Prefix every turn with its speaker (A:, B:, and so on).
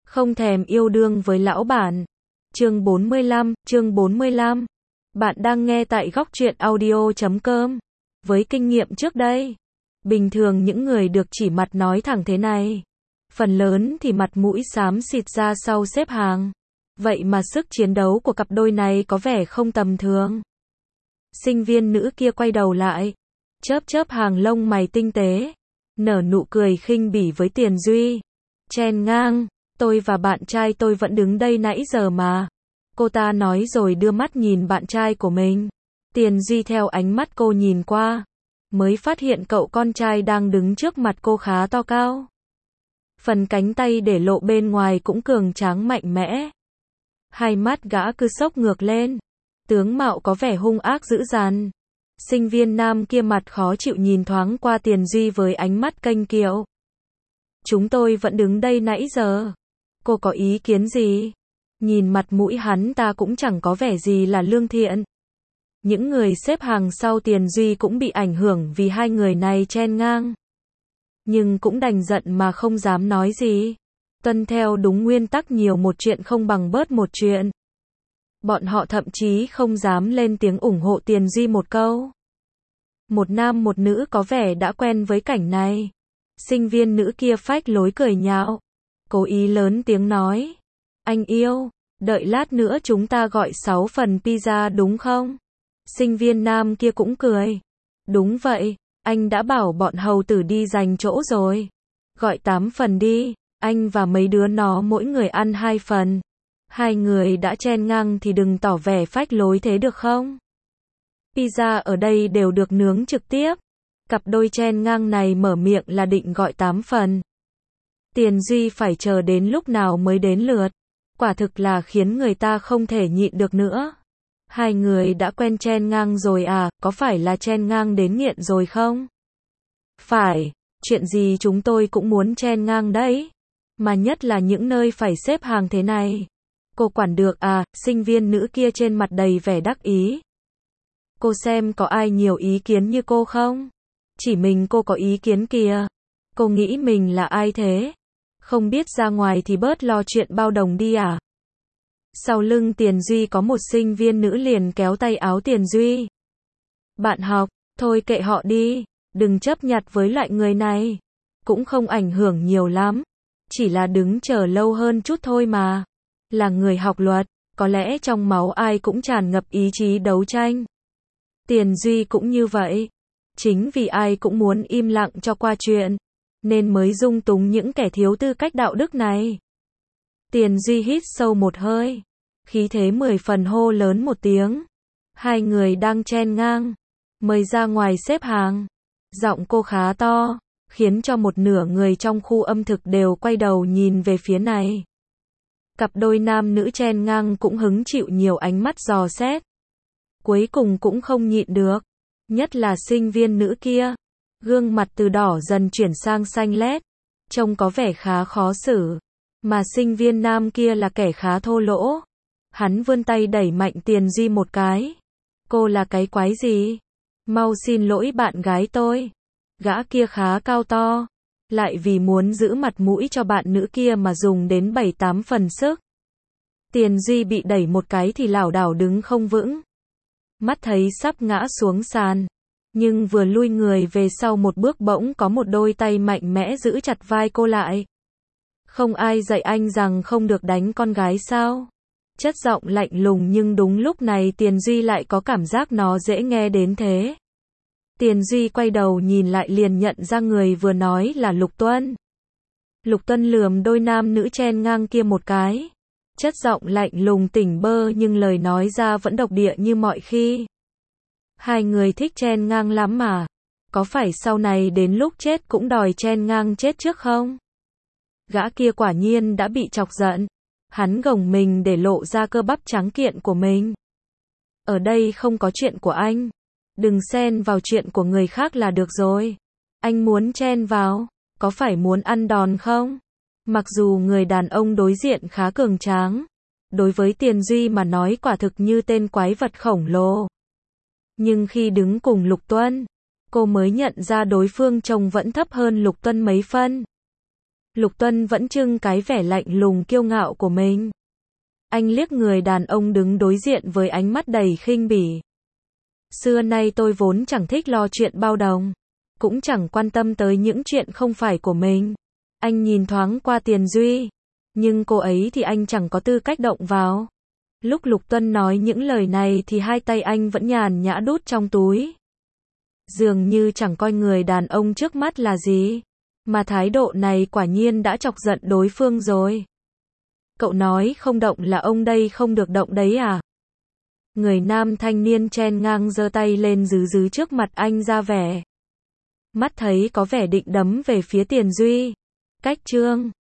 A: Không thèm yêu đương với lão bản. Chương 45. Bạn đang nghe tại góc truyện audio.com. Với kinh nghiệm trước đây, bình thường những người được chỉ mặt nói thẳng thế này, phần lớn thì mặt mũi xám xịt ra sau xếp hàng. Vậy mà sức chiến đấu của cặp đôi này có vẻ không tầm thường. Sinh viên nữ kia quay đầu lại, chớp chớp hàng lông mày tinh tế, nở nụ cười khinh bỉ với Tiền Duy. Chen ngang, tôi và bạn trai tôi vẫn đứng đây nãy giờ mà. Cô ta nói rồi đưa mắt nhìn bạn trai của mình. Tiền Duy theo ánh mắt cô nhìn qua, mới phát hiện cậu con trai đang đứng trước mặt cô khá to cao. Phần cánh tay để lộ bên ngoài cũng cường tráng mạnh mẽ. Hai mắt gã cứ sốc ngược lên, tướng mạo có vẻ hung ác dữ dằn. Sinh viên nam kia mặt khó chịu nhìn thoáng qua Tiền Duy với ánh mắt kênh kiệu. Chúng tôi vẫn đứng đây nãy giờ. Cô có ý kiến gì? Nhìn mặt mũi hắn ta cũng chẳng có vẻ gì là lương thiện. Những người xếp hàng sau Tiền Duy cũng bị ảnh hưởng vì hai người này chen ngang. Nhưng cũng đành giận mà không dám nói gì. Tuân theo đúng nguyên tắc nhiều một chuyện không bằng bớt một chuyện. Bọn họ thậm chí không dám lên tiếng ủng hộ Tiền Duy một câu. Một nam một nữ có vẻ đã quen với cảnh này. Sinh viên nữ kia phách lối cười nhạo, cố ý lớn tiếng nói. Anh yêu, đợi lát nữa chúng ta gọi 6 phần pizza đúng không? Sinh viên nam kia cũng cười. Đúng vậy, anh đã bảo bọn hầu tử đi giành chỗ rồi. Gọi 8 phần đi, anh và mấy đứa nó mỗi người ăn 2 phần. Hai người đã chen ngang thì đừng tỏ vẻ phách lối thế được không? Pizza ở đây đều được nướng trực tiếp. Cặp đôi chen ngang này mở miệng là định gọi 8 phần. Tiền Duy phải chờ đến lúc nào mới đến lượt. Quả thực là khiến người ta không thể nhịn được nữa. Hai người đã quen chen ngang rồi à, có phải là chen ngang đến nghiện rồi không? Phải, chuyện gì chúng tôi cũng muốn chen ngang đấy. Mà nhất là những nơi phải xếp hàng thế này. Cô quản được à, sinh viên nữ kia trên mặt đầy vẻ đắc ý. Cô xem có ai nhiều ý kiến như cô không? Chỉ mình cô có ý kiến kìa. Cô nghĩ mình là ai thế? Không biết ra ngoài thì bớt lo chuyện bao đồng đi à? Sau lưng Tiền Duy có một sinh viên nữ liền kéo tay áo Tiền Duy. Bạn học, thôi kệ họ đi, đừng chấp nhặt với loại người này. Cũng không ảnh hưởng nhiều lắm. Chỉ là đứng chờ lâu hơn chút thôi mà. Là người học luật, có lẽ trong máu ai cũng tràn ngập ý chí đấu tranh. Tiền Duy cũng như vậy. Chính vì ai cũng muốn im lặng cho qua chuyện, nên mới dung túng những kẻ thiếu tư cách đạo đức này. Tiền Duy hít sâu một hơi, khí thế 10 phần hô lớn một tiếng. Hai người đang chen ngang, mời ra ngoài xếp hàng. Giọng cô khá to, khiến cho một nửa người trong khu âm thực đều quay đầu nhìn về phía này. Cặp đôi nam nữ chen ngang cũng hứng chịu nhiều ánh mắt dò xét. Cuối cùng cũng không nhịn được. Nhất là sinh viên nữ kia, gương mặt từ đỏ dần chuyển sang xanh lét, trông có vẻ khá khó xử. Mà sinh viên nam kia là kẻ khá thô lỗ. Hắn vươn tay đẩy mạnh Tiền Duy một cái. Cô là cái quái gì? Mau xin lỗi bạn gái tôi. Gã kia khá cao to, lại vì muốn giữ mặt mũi cho bạn nữ kia mà dùng đến 7-8 phần sức. Tiền Duy bị đẩy một cái thì lảo đảo đứng không vững. Mắt thấy sắp ngã xuống sàn, nhưng vừa lui người về sau một bước bỗng có một đôi tay mạnh mẽ giữ chặt vai cô lại. Không ai dạy anh rằng không được đánh con gái sao? Chất giọng lạnh lùng nhưng đúng lúc này Tiền Duy lại có cảm giác nó dễ nghe đến thế. Tiền Duy quay đầu nhìn lại liền nhận ra người vừa nói là Lục Tuân. Lục Tuân lườm đôi nam nữ chen ngang kia một cái. Chất giọng lạnh lùng tỉnh bơ nhưng lời nói ra vẫn độc địa như mọi khi. Hai người thích chen ngang lắm mà. Có phải sau này đến lúc chết cũng đòi chen ngang chết trước không? Gã kia quả nhiên đã bị chọc giận. Hắn gồng mình để lộ ra cơ bắp trắng kiện của mình. Ở đây không có chuyện của anh. Đừng xen vào chuyện của người khác là được rồi. Anh muốn chen vào, có phải muốn ăn đòn không? Mặc dù người đàn ông đối diện khá cường tráng, đối với Tiền Duy mà nói quả thực như tên quái vật khổng lồ. Nhưng khi đứng cùng Lục Tuân, cô mới nhận ra đối phương trông vẫn thấp hơn Lục Tuân mấy phân. Lục Tuân vẫn trưng cái vẻ lạnh lùng kiêu ngạo của mình. Anh liếc người đàn ông đứng đối diện với ánh mắt đầy khinh bỉ. Xưa nay tôi vốn chẳng thích lo chuyện bao đồng, cũng chẳng quan tâm tới những chuyện không phải của mình. Anh nhìn thoáng qua Tiền Duy, nhưng cô ấy thì anh chẳng có tư cách động vào. Lúc Lục Tuân nói những lời này thì hai tay anh vẫn nhàn nhã đút trong túi. Dường như chẳng coi người đàn ông trước mắt là gì, mà thái độ này quả nhiên đã chọc giận đối phương rồi. Cậu nói không động là ông đây không được động đấy à? Người nam thanh niên chen ngang giơ tay lên giữ trước mặt anh ra vẻ. Mắt thấy có vẻ định đấm về phía Tiền Duy. Cách Trương.